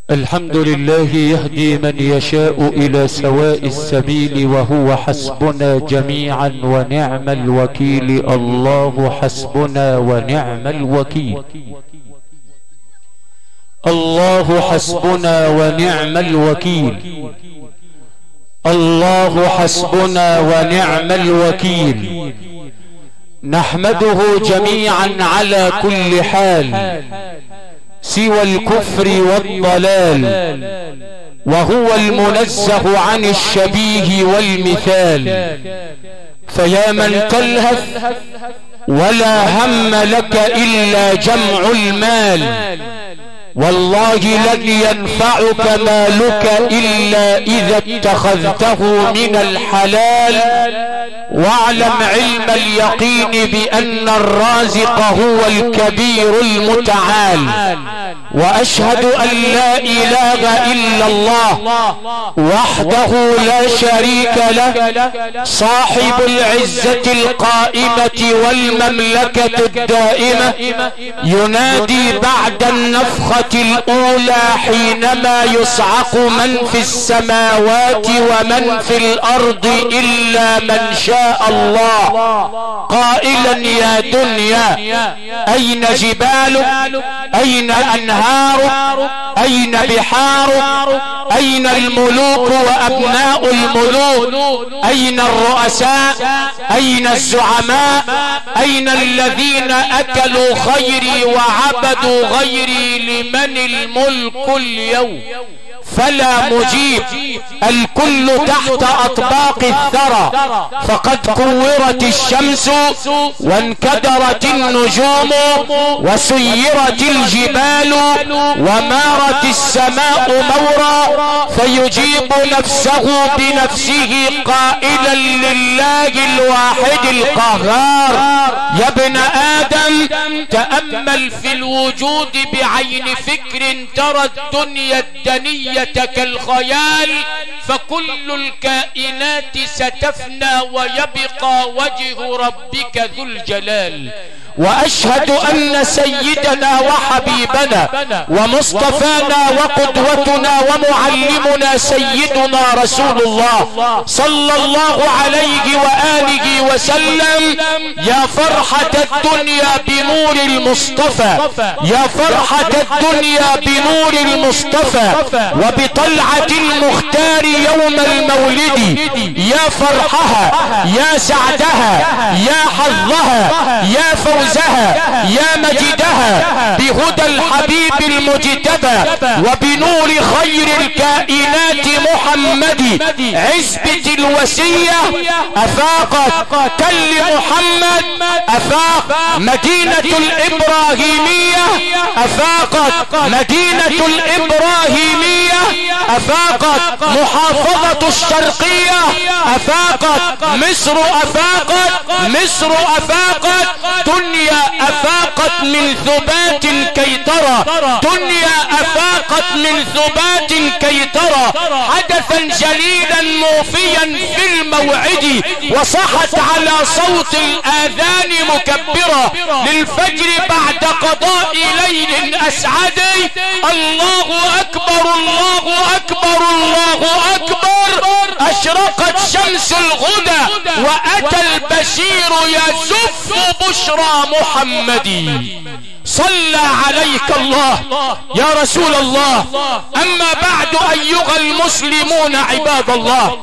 الحمد لله يهدي من يشاء إلى سواء السبيل وهو حسبنا جميعا ونعم الوكيل. الله حسبنا ونعم الوكيل. الله حسبنا ونعم الوكيل. الله حسبنا ونعم الوكيل. نحمده جميعا على كل حال سوى الكفر والضلال، وهو المنزه عن الشبيه والمثال. فيا من تلهث ولا هم لك إلا جمع المال، والله لن ينفعك مالك إلا إذا اتخذته من الحلال. واعلم علم اليقين بأن الرازق هو الكبير المتعال. وأشهد أن لا إله إلا الله وحده لا شريك له، صاحب العزة القائمة والمملكة الدائمة، ينادي بعد النفخة الأولى حينما يصعق من في السماوات ومن في الأرض إلا من شاء الله، قائلا يا دنيا أين جبالك؟ أين أنهارك؟ أين بحارك؟ أين الملوك وأبناء الملوك؟ أين الرؤساء؟ أين الزعماء؟ أين الذين أكلوا خيري وعبدوا غيري؟ لمن الملك اليوم؟ فلا مجيب. الكل تحت أطباق الثرى، فقد كورت الشمس وانكدرت النجوم وسيرت الجبال ومارت السماء مورا، فيجيب نفسه بنفسه قائلا لله الواحد القهار: يا ابن آدم تأمل في الوجود بعين فكر، ترى الدنيا الدنية كالخيال، فكل الكائنات ستفنى ويبقى وجه ربك ذو الجلال. وأشهد أن سيدنا وحبيبنا ومصطفانا وقدوتنا ومعلمنا سيدنا رسول الله صلى الله عليه وآله وسلم يا فرحة الدنيا بنور المصطفى، يا فرحة الدنيا بنور المصطفى وبطلعة المختار يوم المولد، يا فرحها يا سعدها يا حظها يا فوزها يا مجدها بهدى الحبيب المجتبى وبنور خير الكائنات محمد. عزبة الوسية أفاقت كل محمد، أفاق مدينة الإبراهيمية، أفاقت مدينة الإبراهيمية، أفاقت محافظة الشرقية، أفاقت مصر، أفاقت مصر، أفاقت دنيا أفاقت من ثبات كي ترى، دنيا أفاقت من ثبات كي ترى حدثا جليلا موفيا في الموعد، وصحت على صوت الآذان مكبرة للفجر بعد قضاء ليل أسعد. الله أكبر الله أكبر الله أكبر، أشرقت شمس الغدى وأتى البشير يزف بشرى محمدي. صلى عليك الله يا رسول الله. أما بعد أيها المسلمون عباد الله،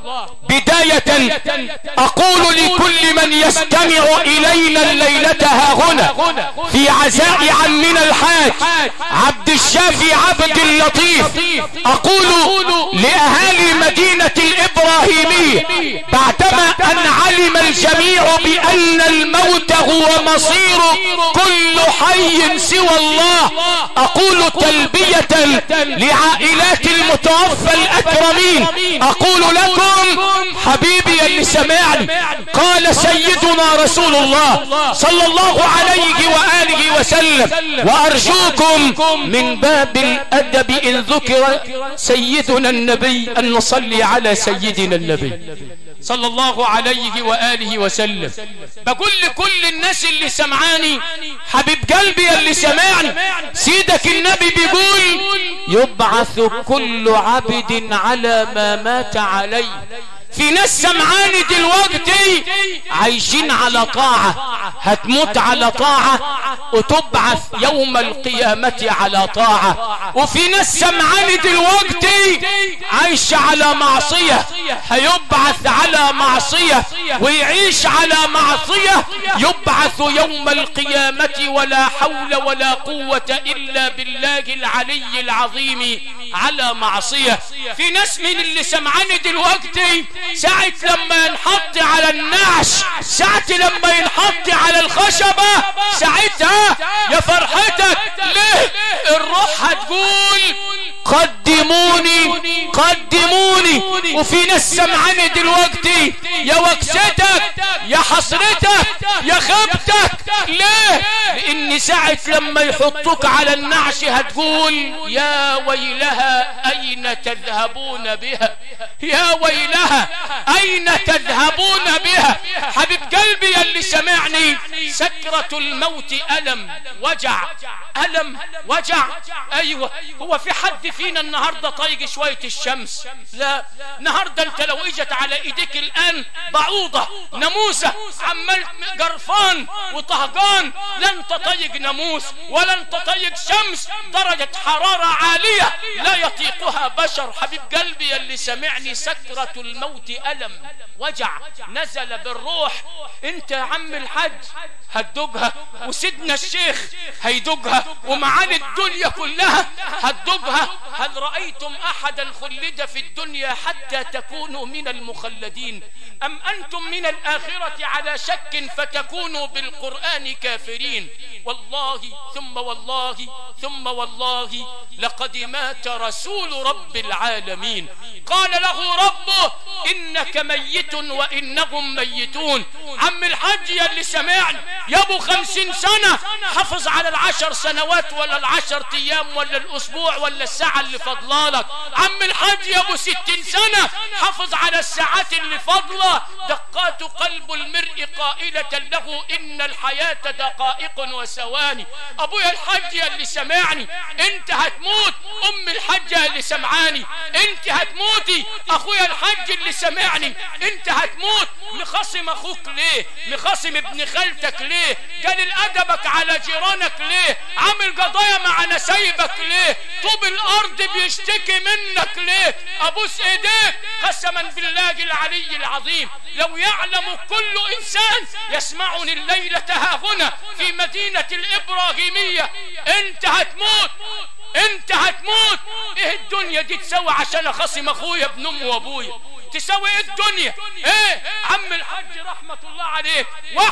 بداية أقول لكل من يستمع إلينا الليلة هنا في عزاء عمنا الحاج عبد الشافي عبد اللطيف، أقول لأهالي مدينة الإبراهيمية بعدما أن علم الجميع بأن الموت هو مصير كل حي سوى الله، أقول تلبية لعائلات المتوفى الأكرمين، أقول لكم حبيبي اللي سمعني، قال سيدنا رسول الله صلى الله عليه وآله وسلم: وأرجوكم من باب الأدب إن ذكر سيدنا النبي أن نصلي على سيدنا النبي صلى الله عليه وآله وسلم. بقول لكل الناس اللي سمعاني، حبيب قلبي اللي سمعني، سيدك النبي بيقول يبعث كل عبد على ما مات عليه. في ناس سمعاني دلوقتي عايشين على طاعة، هتموت على طاعة وتبعث يوم القيامة على طاعة. وفي ناس سمعاني دلوقتي عايش على معصية، هيبعث على معصية ويعيش على معصية، يبعث يوم القيامة ولا حول ولا قوة إلا بالله العلي العظيم على معصية. في ناس من اللي سمعاني دلوقتي ساعة لما ينحط على النعش، ساعة لما ينحط على الخشبة، ساعتها يا فرحتك ليه الروح هتقول قدموني قدموني. وفي ناس سمعاني دلوقتي يا وكستك يا حسرتك يا خبتك، ليه؟ لان ساعة لما يحطوك على النعش هتقول يا ويلها اين تذهبون بها، يا ويلها اين تذهبون بها. حبيب قلبي يا اللي سمعني، سكرة الموت ألم وجع، ألم وجع. ايوه، هو في حد فينا النهاردة طايق شوية الشمس؟ لا، النهاردة انت لو اجت على ايديك الان بعوضة ناموسة عمال قرفان وطهقان، لا انت طايق ناموس ولا انت طايق شمس، درجة حرارة عالية لا يطيقها بشر. حبيب قلبي يا اللي سمعني، سكرة الموت ألم وجع نزل بالروح. انت يا عم الحج هتدوقها، وسيدنا الشيخ هيدوقها، ومعاني الدنيا كلها هتدوقها. هل رأيتم أحدا خلد في الدنيا حتى تكونوا من المخلدين، أم أنتم من الآخرة على شك فتكونوا بالقرآن كافرين؟ والله ثم والله ثم والله لقد مات رسول رب العالمين، قال له ربه إنك ميت وإنهم ميتون. عم الحج يا اللي سمعني، يا ابو 50 سنة حافظ على ال10 سنوات ولا ال10 ايام ولا الاسبوع ولا الساعة اللي فضلالك. عم الحج يا ابو 60 سنة حافظ على الساعات اللي فضله. دقات قلب المرء قائلة له إن الحياة دقائق وثواني. ابويا الحج يا اللي سمعني، انت هتموت. ام الحجة اللي سمعاني، انت هتموتي. اخويا الحج اللي سمعني، انت هتموت. مخصم اخوك ليه؟ مخصم ابن خالتك ليه؟ قال ادبك على جيرانك ليه؟ عامل قضايا مع نسايبك ليه؟ طوب الارض بيشتكي منك ليه؟ ابوس ايديك قسما بالله العلي العظيم، لو يعلم كل انسان يسمعني الليلة هاهنا في مدينة الابراهيمية، انت هتموت، انت هتموت. ايه الدنيا دي تسوي عشان اخصم اخويا ابن امي وابويا؟ تسوي ايه الدنيا؟ ايه عم الحج رحمة الله عليه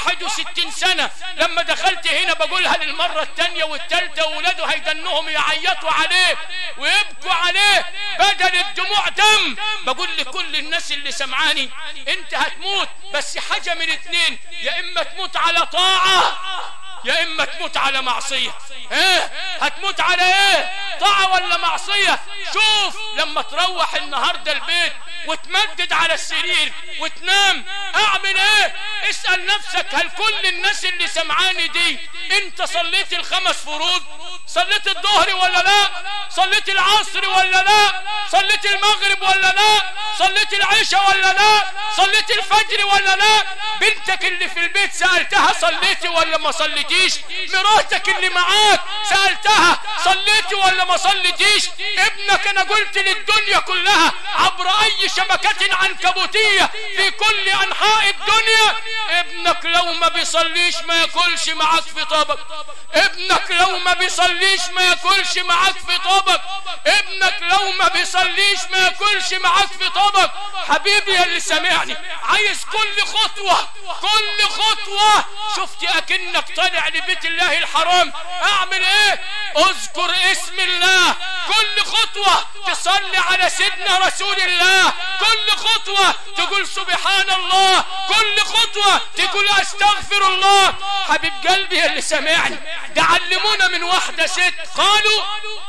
61 سنة لما دخلت هنا بقولها للمرة الثانية والثالثة، واولاده هيدنهم يعيطوا عليه ويبكوا عليه بدل الدموع دم. بقول لكل الناس اللي سمعاني، انت هتموت، بس حاجة من اتنين، يا اما تموت على طاعة يا اما تموت على معصية. ايه هتموت على ايه؟ طاعة ولا معصية؟ شوف لما تروح النهاردة البيت وتمدد على السرير وتنام، اعمل ايه؟ اسأل نفسك، هل كل الناس اللي سمعاني دي انت صليت ال5 فروض؟ صليت الظهر ولا لا؟ صليت العصر ولا لا؟ صليت المغرب ولا لا؟ صليت العشاء ولا لا؟ صليت الفجر ولا لا؟ بنتك اللي في البيت سألتها صليتي ولا ما صليتيش؟ مراتك اللي معاك سألتها صليتي ولا ما صليتيش؟ ابنك انا قلت للدنيا كلها عبر اي شبكة عنكبوتية في كل انحاء الدنيا، ابنك لو ما بيصليش ما ياكلش معاك في طبق، ابنك لو ما بيصليش ما ياكلش معاك في طبق، ابنك لو ما بيصليش ما ياكلش معاك في طبق. حبيبي يا اللي سامعني، عايز كل خطوة كل خطوة شفت اكنك طالع لبيت الله الحرام، اعمل ايه؟ اذكر اسم الله، كل خطوة تصلي على سيدنا رسول الله، كل خطوة تقول سبحان الله، كل خطوة تقول استغفر الله. حبيب قلبي يا اللي سامعني، ده علمونا من واحدة ست قالوا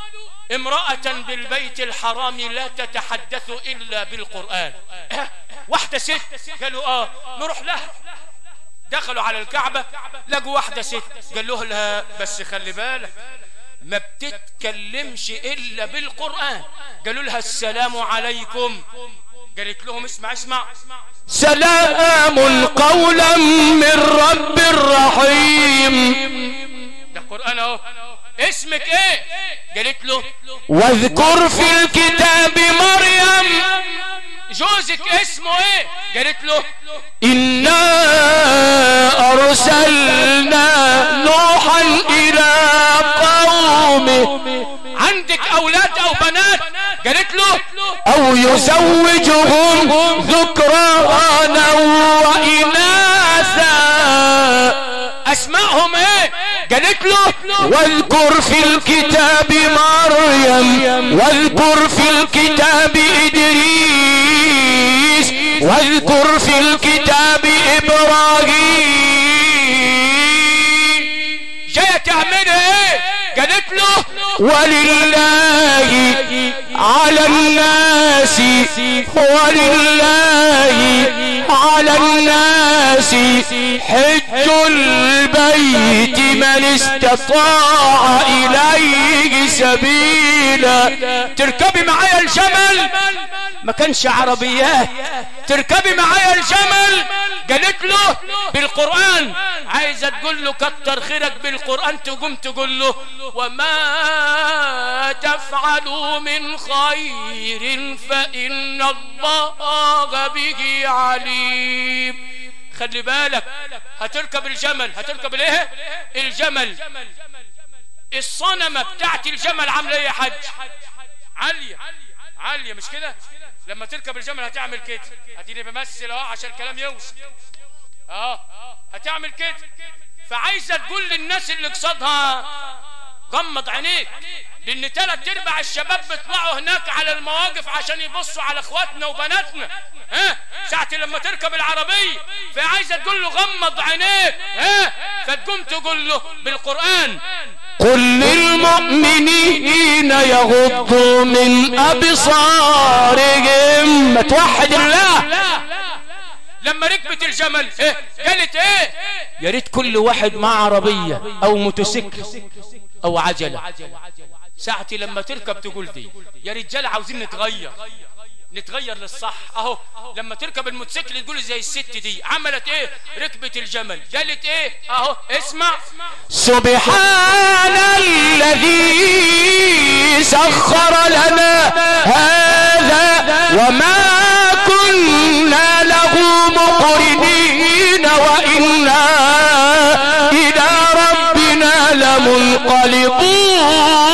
امرأة بالبيت الحرام لا تتحدث إلا بالقرآن. واحدة ست قالوا نروح لها. دخلوا على الكعبة لقوا واحدة ست، قال له لها بس خلي بالك ما بتتكلمش الا بالقرآن. قالوا لها السلام عليكم، قالت لهم اسمع سلام قولا من رب رحيم. ده قرآن اهو. اسمك ايه؟ قالت له واذكر في الكتاب مريم. جوزك اسمه ايه؟ قالت له إنا أرسلنا نوحا إلى قومه. عندك أولاد أو بنات؟ قالت له أو يزوجهم ذكرانا وإناثا. أسمائهم ايه؟ قالت له واذكر في الكتاب مريم، واذكر في الكتاب إدريس، واذكر في الكتاب إبراهيم. جاية تعمل ايه؟ قالت له ولله على الناس، ولله على الناس حج البيت من استطاع إليه سبيلا. تركبي معايا الجمل؟ ما كانش عربيات. تركبي معايا الجمل؟ قالت له بالقرآن. عايزة تقول له كتر خيرك بالقرآن، تقوم تقول له وما تفعلوا من خير فإن الله به عليم. خلي بالك، هتركب الجمل. هتركب الايه؟ الجمل. الصنمة بتاعت الجمل عامله ايه يا حاج؟ عالية مش كده؟ لما تركب الجمل هتعمل كده. هتيجي بمثل اهو عشان الكلام يوصل. هتعمل كده. فعايزة تقول للناس اللي قصادها غمض عينيك، لان 3/4 الشباب بيطلعوا هناك على المواقف عشان يبصوا على اخواتنا وبناتنا. ساعة لما تركب العربية فعايزة تقول له غمض عينيك. فتقوم تقول له بالقرآن قل للمؤمنين يغضوا من أبصارهم. ما توحد الله. لما ركبت الجمل قالت ايه؟ يا ريت كل واحد مع عربية او موتوسيكل او عجلة. ساعة لما تركب تقول دي يا رجال عاوزين نتغير للصح. اهو لما تركب الموتوسيكل تقول زي الست دي عملت ايه؟ ركبت الجمل. قالت ايه؟ اهو اسمع سبحان الذي سخر لنا هذا وما كنا له مقرنين وإنا إلى ربنا لمنقلبون.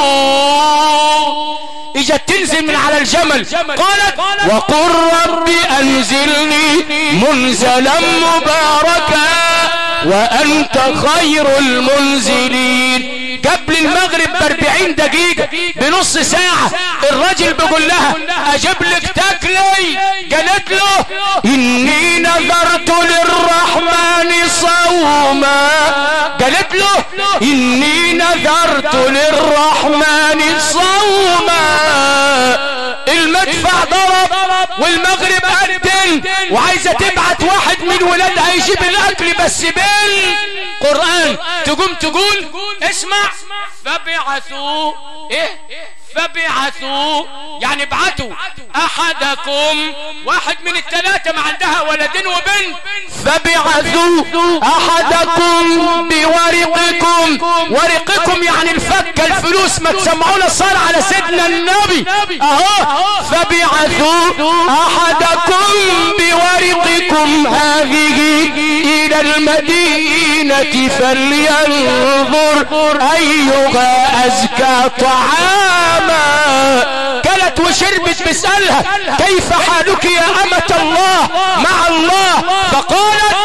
اجت تنزل من على الجمل قالت وقل رب انزلني منزلا مباركا وانت خير المنزلين. قبل المغرب ب40 دقيقة بنص ساعة الرجل بيقول لها اجيب لك تاكلي. قالت له اني نذرت للرحمن صوما. قالت له اني نذرت للرحمن صوما. المدفع ضرب والمغرب أذن وعايزة تبعت واحد من ولادها يجيب الاكل بس بالقرآن. تقوم تقول اسمع فبعثوا ايه؟ فبعثوا يعني ابعتوا احدكم، واحد من الثلاثة ما عندها ولدين وبنت. فبعثوا احدكم بورقكم. ورقكم يعني الفكة الفلوس. ما تسمعونا الصلاة على سيدنا النبي اهو. فبعثوا احدكم بورقكم هذه الى المدينة فلينظر ايها ازكى طعاما. كلت وشربت. بسألها كيف حالك يا أمة الله مع الله؟ فقالت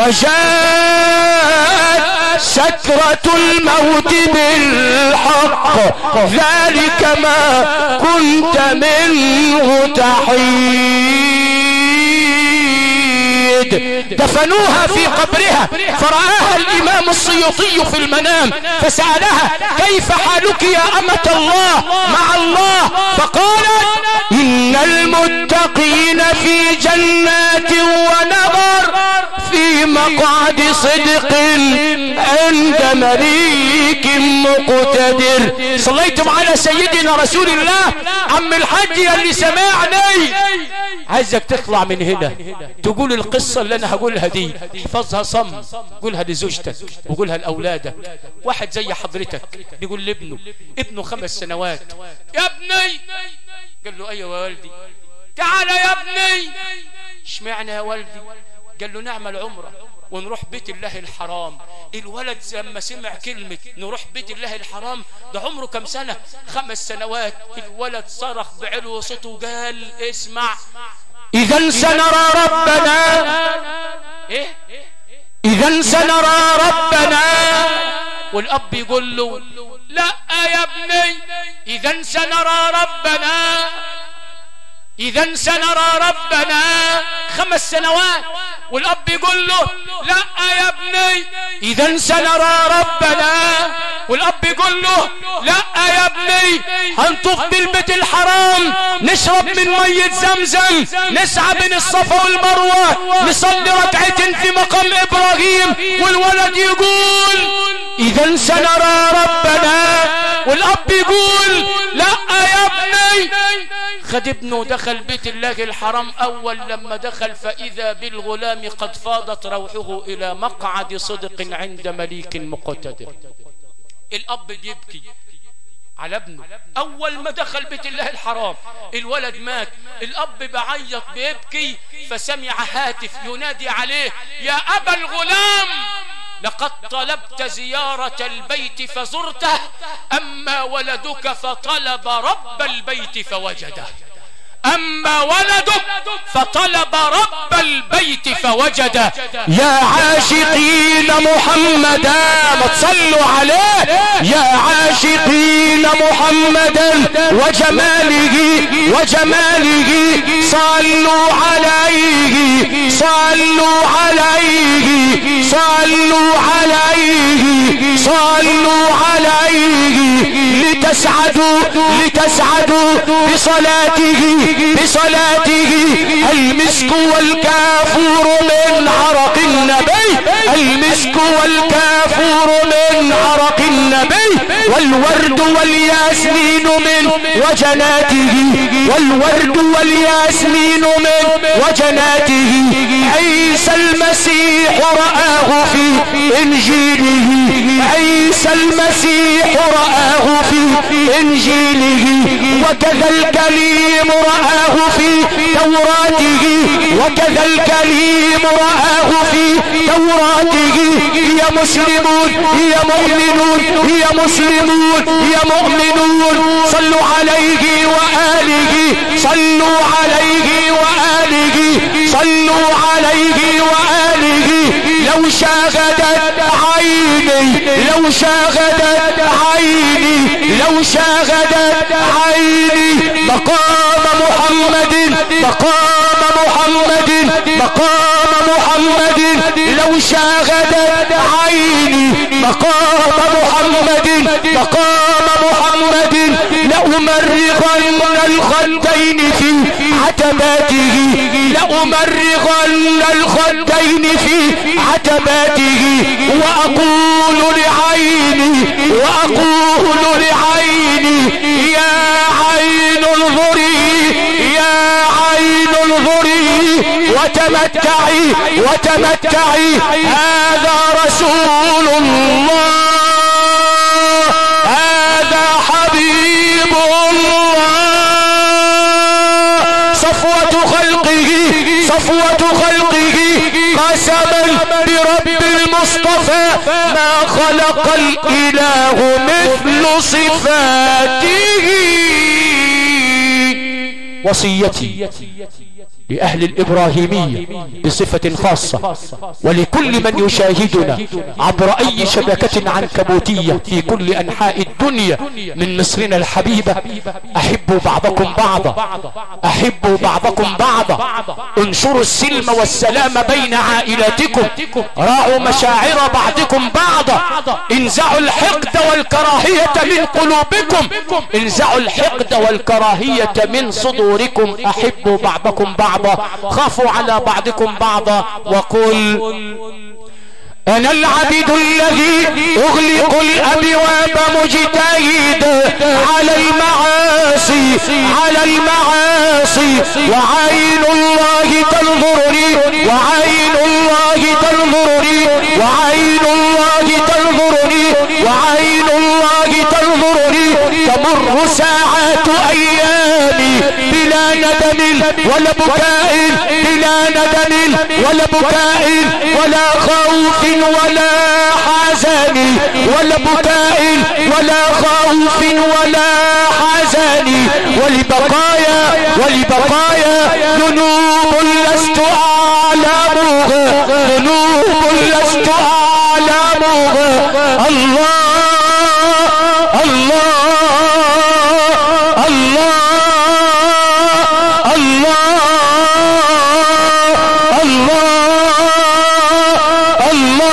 وجاءت سكرة الموت بالحق ذلك ما كنت منه تحيد. دفنوها في قبرها فرآها الإمام السيوطي في المنام فسألها كيف حالك يا أمة الله مع الله؟ فقالت إن المتقين في جنات ونهر في مقعد صدق عند مليك مقتدر. صليتم على سيدنا رسول الله. عم الحاج يا اللي سمعني، عايزك تطلع من هنا تقول القصة اللي انا هقولها دي، احفظها صم، قولها لزوجتك وقولها لاولادك. واحد زي حضرتك يقول لابنه، ابنه 5 سنوات، يا ابني، قال له ايوه يا والدي. تعال يا ابني. اشمعنى يا والدي؟ قال له نعمل عمره ونروح بيت الله الحرام. الولد لما سمع كلمة نروح بيت الله الحرام، ده عمره كم سنة؟ 5 سنوات. الولد صرخ بعلو صوته وقال اسمع، إذا سنرى ربنا، إيه؟ إذا سنرى ربنا. والأب يقول له لا يا ابني، إذا سنرى ربنا، إذا سنرى ربنا. 5 سنوات. والأب يقول له لا يا ابني، إذا سنرى ربنا. والأب يقول له لا يا ابني، هنطوف بالبيت الحرام، نشرب من مية زمزم، نسعى بين الصفا والمروة، نصلي ركعتين في مقام إبراهيم. والولد يقول إذا سنرى ربنا. والأب يقول لا يا ابني. خد ابنه ودخل بيت الله الحرام. أول لما دخل فإذا بالغلام قد فاضت روحه إلى مقعد صدق عند مليك مقتدر. الأب بيبكي على ابنه. أول ما دخل بيت الله الحرام الولد مات. الأب بعيط بيبكي، فسمع هاتف ينادي عليه يا أبا الغلام، لقد طلبت زيارة البيت فزرته، أما ولدك فطلب رب البيت فوجده. أما ولدك فطلب رب البيت فوجده. يا عاشقين محمدا، ما تصلوا عليه، يا عاشقين محمدا وجماله وجماله، صلوا عليه صلوا عليه صلوا عليه صلوا عليه، لتسعدوا بصلاته المسك والكافور من عرق النبي، المسك والكافور من عرق النبي، والورد والياسمين من وجناته، والورد والياسمين من وجناته. عيسى المسيح رآه في إنجيله، عيسى المسيح رآه في إنجيله، وكذا الكليم رآه في توراته، وكذا الكليم رآه في توراته. يا مسلمون يا مؤمنون يا مسلمون يا مؤمنون، صلوا عليه وآله صلوا عليه وآله صلوا عليه وآله. لو شاهدت عيني لو شاهدت عيني لو شاهدت عيني مقام محمد مقام محمد مقام محمد، لو شاهدت عيني مقام محمد مقام محمد، لأمرغن الخدين في عتباته، لأمرغن الخدين في عتباته. وأقول لعيني وأقول لعيني يا عين انظري يا عين انظري وتمتعي وتمتعي، هذا رسول الله، هذا حبيب الله، صفوة خلقه صفوة خلقه، قسما برب المصطفى ما خلق الإله مثل صفاته. وصيتي لأهل الإبراهيمية بصفة خاصة ولكل من يشاهدنا عبر أي شبكة عنكبوتية في كل أنحاء الدنيا من مصرنا الحبيبة، أحبوا بعضكم بعضا، أحبوا بعضكم بعضا، انشروا السلم والسلام بين عائلاتكم، راعوا مشاعر بعضكم بعضا، انزعوا الحقد والكراهية من قلوبكم، انزعوا الحقد والكراهية من صدوركم، أحبوا بعضكم بعضا، خافوا على بعضكم بعضا. وقل أنا العبد الذي أغلق الأبواب مجتهدا على المعاصي على المعاصي، وعين الله تنظرني وعين الله تنظرني وعين الله تنظرني وعين الله تنظرني. تمر ساعات أيامي بلا ندم ولا بكاء بلا ندم ولا بكاء ولا خوف ولا حزن ولا بكاء ولا خوف ولا حزن. ولبقايا ذنوب لست أعلمها ذنوب لست أعلمها. الله الله الله الله الله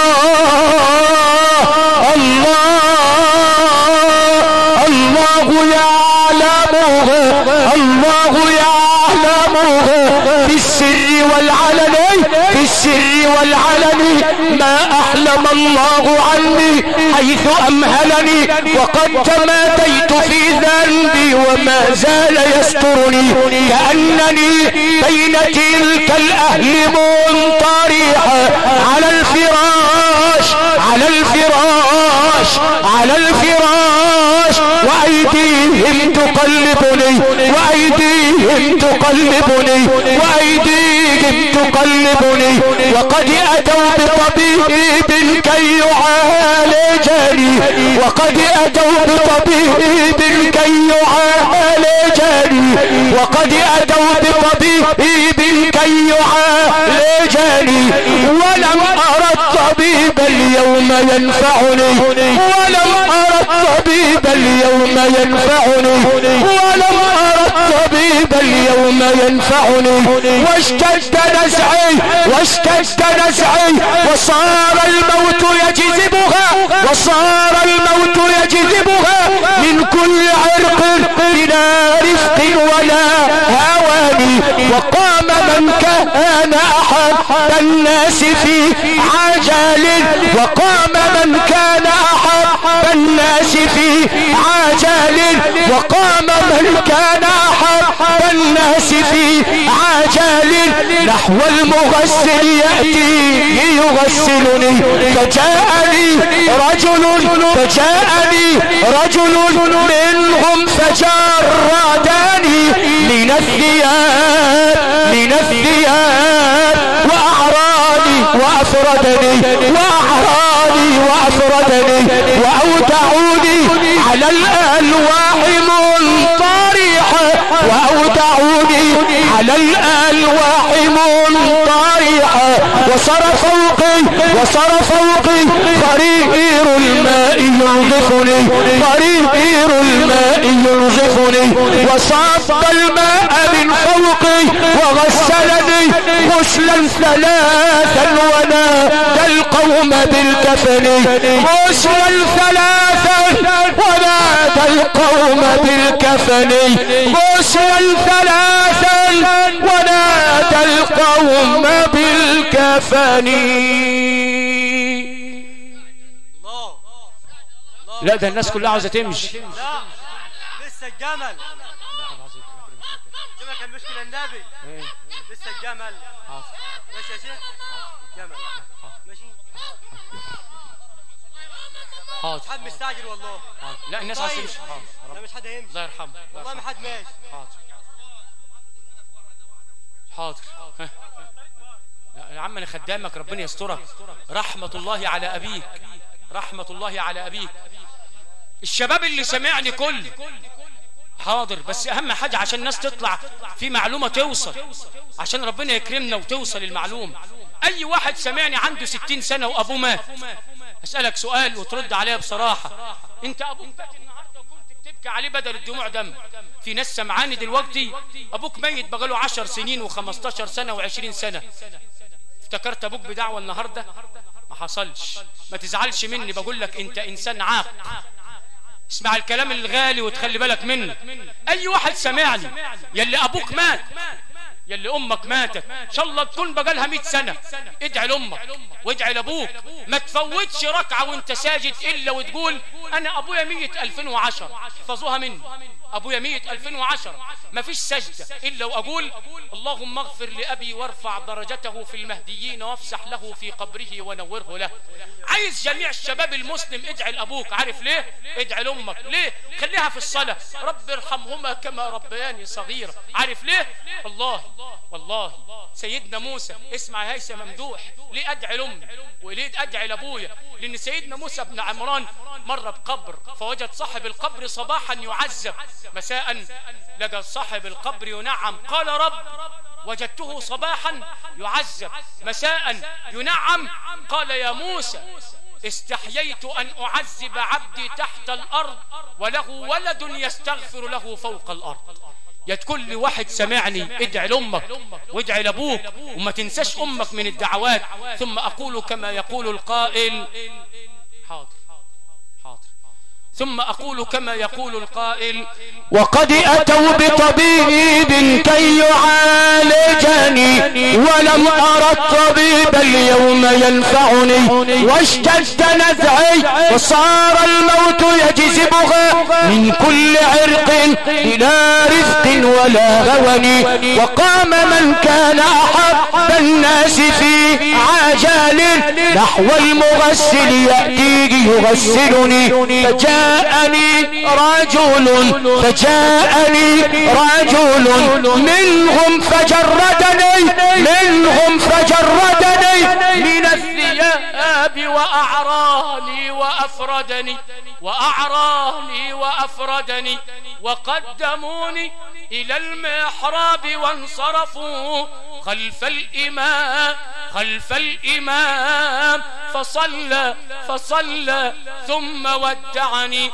الله يعلمها الله يعلمها. في السر والعلن في السر والعلن ما أحلم الله عني حيث أمهلني، وقد تماديت في ذنبي وما زال يسترني، كأنني بين تلك الأهل منطرحا على الفراش على الفراش على الفراش، وأيديهم تقلبني وأيديهم تقلبني وأيديهم تقلبني. وقد أتوا بطبيب كي يعالجني وقد أتوا بطبيب كي يعالجني وقد أتوا بطبيب كي يعالجني، ولم أرى الطبيب اليوم ينفعني ولم أرى الطبيب اليوم ينفعني ولم أرى الطبيب اليوم ينفعني. واشتد نزعي واشتد نزعي وصار الموت يجذبها وصار الموت يجذبها من كل عرق بلا رفق ولا هواني. وقام من كان أحب الناس في عجل وقام من كان أحب الناس في عجل وقام من كان أحب الناس في عجل نحو المغسل يأتي يغسلني. فجاءني رجل منهم فجردني من الثياب وأعراني وأفردني وأودعوني على الألواح منطرحا على الألواح منطرحا. وصار فوقي قرير الماء ينظفني وصب الماء من فوقي وغسلني غسلا ثلاثا ونادى القوم بالكفن غسلا ثلاثا ونادى القوم بالكفن غسلا ثلاثا ونادى القوم بالكفن. لا ده الناس كلها عاوزه تمشي. لا لسه الجمل كان مشكله النبي لسه الجمل ماشي يا شيخ الجمل ماشي حاضر. حد مستعجل والله. لا الناس عايزه تمشي. لا مش حد هيمشي الله يرحمه والله ما حد ماشي. حاضر. يا عم انا خدامك ربنا يسترك. رحمة الله على أبيك رحمة الله على أبيك. الشباب اللي سمعني كل حاضر، بس أهم حاجة عشان الناس تطلع في معلومة توصل عشان ربنا يكرمنا وتوصل المعلومة. أي واحد سمعني عنده 60 سنة وأبوه مات أسألك سؤال وترد عليها بصراحة. أنت أبوك مات النهاردة وكنت بتبكي عليه بدل الدموع دم. في ناس سمعاني دلوقتي أبوك ميت بقاله 10 سنين و15 سنة و20 سنة. افتكرت أبوك بدعوة النهاردة؟ ما حصلش. ما تزعلش مني، بقول لك أنت إنسان عاق. اسمع الكلام الغالي وتخلي بالك منه. أي واحد سمعني يلي أبوك مات يلي امك ماتت ان شاء الله تكون بقالها 100 سنة، ادعي لامك وادعي لابوك. ما تفوتش ركعة وانت ساجد الا وتقول انا ابويا 100/2010. احفظوها مني، ابويا 100/2010. ما فيش سجدة الا واقول اللهم اغفر لابي وارفع درجته في المهديين وافسح له في قبره ونوره له. عايز جميع الشباب المسلم ادعي لابوك. عارف ليه؟ ادعي لامك. ليه؟ خليها في الصلاة، رب ارحمهما كما ربياني صغيرة. عارف ليه؟ والله سيدنا موسى، اسمع يا هيثم ممدوح، ليه ادعي لامي وليه ادعي لابويا؟ لان سيدنا موسى بن عمران مر بقبر فوجد صاحب القبر صباحا يعذب، مساء لقى صاحب القبر ينعم. قال رب وجدته صباحا يعذب مساء ينعم. قال يا موسى استحييت أن أعذب عبدي تحت الأرض وله ولد يستغفر له فوق الأرض. يا كل واحد سمعني ادعي لأمك وادعي لأبوك وما تنساش أمك من الدعوات. ثم أقول كما يقول القائل، حاضر ثم أقول كما يقول القائل: وقد أتوا بطبيب كي يعالجني ولم أرى الطبيب اليوم ينفعني، واشتد نزعي وصار الموت يجذبها من كل عرق بلا رفق ولا هوني، وقام من كان أحب الناس في عجال نحو المغسل يأتيه يغسلني، فجاءني رجل منهم فجردني من الثياب وأعراني وأفردني وقدموني إلى المحراب وانصرفوا خلف الإمام فصلى ثم ودعني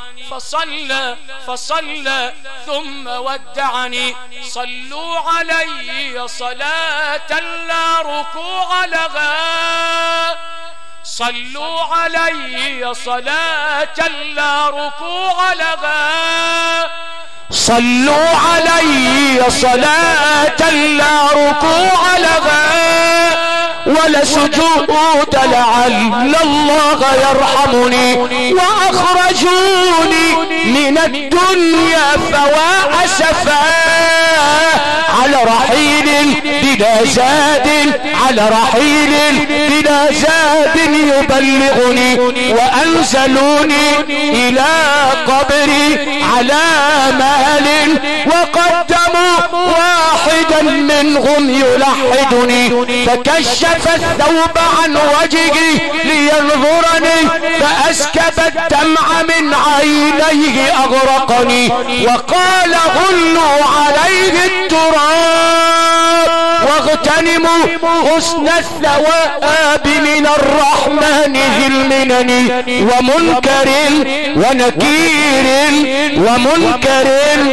ثم ودعني. صلوا علي صلاة لا ركوع لها، صلوا علي صلاة لا ركوع لها، صلوا علي صلاة لا ركوع لها ولا سجود لعل الله يرحمني، وأخرجوني من الدنيا فوا أسفا على رحيل بلا زاد يبلغني، وأنزلوني إلى قبري على مال وقدموا واحدا منهم يلحدني، فكشف الثوب عن وجهي لينظرني فأسكب الدمع من عينيه أغرقني، وقال غلوا عليه التراب واغتنموا حسن الثواب من الرحمن ذي المنن، ومنكر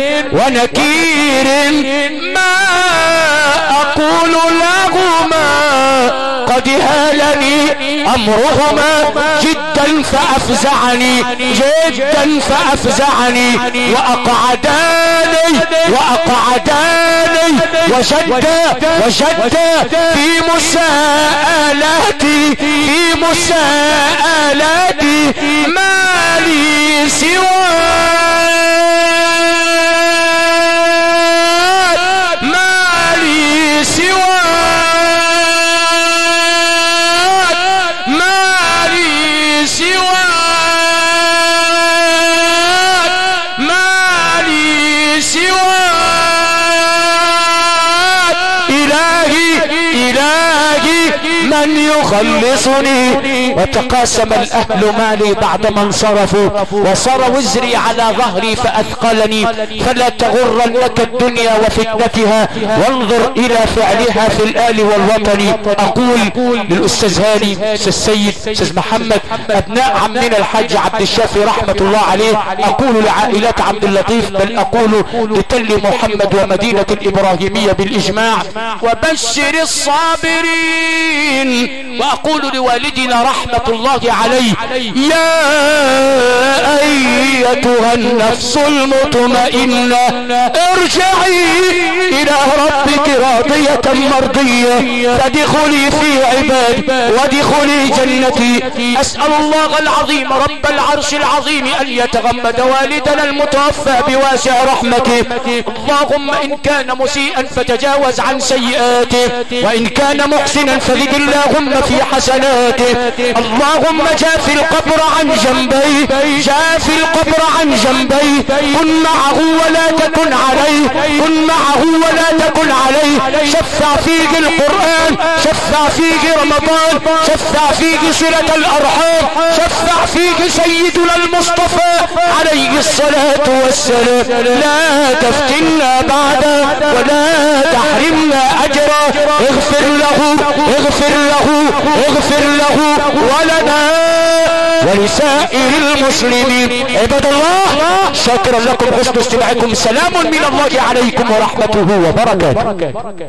ونكير ما أقول لهما قد هالني أمرهما جدا فأفزعني وأقعداني وشد في مساءلاتي ما لي من يخلصني. وتقاسم الأهل مالي بعدما انصرفوا وصار وزري على ظهري فأثقلني، فلا تغرنك الدنيا وفتنتها وانظر إلى فعلها في الآل والوطن. أقول للأستاذ هاني، السيد أستاذ محمد، أبناء عمنا الحاج عبد الشافي رحمة الله عليه، أقول لعائلات عبد اللطيف، بل أقول لتل محمد ومدينة الإبراهيمية بالإجماع: وبشر الصابرين وأقول لوالدنا رحمة الله عليه: يا أيتها النفس المطمئنة ارجعي إلى ربك راضية مرضية فادخلي في عبادي وادخلي جنتي. أسأل الله العظيم رب العرش العظيم أن يتغمد والدنا المتوفى بواسع رحمته. اللهم إن كان مسيئا فتجاوز عن سيئاته، وإن كان محسنا فزد اللهم في حسناته. اللهم جاف القبر عن جنبيه، جاف القبر عن جنبيه، كن معه ولا تكن عليه، كن معه ولا تكن عليه. شفع فيه القرآن، شفع فيه رمضان، شفع فيه صلة الأرحام، شفع فيه سيدنا المصطفى عليه الصلاة والسلام. لا تفتنا بعد ولا تحرمنا أجرا. اغفر له، اغفر له، اغفر له ولنا ولسائر المسلمين. عباد الله، شكرا لكم حسن استماعكم. سلام من الله عليكم ورحمته وبركاته.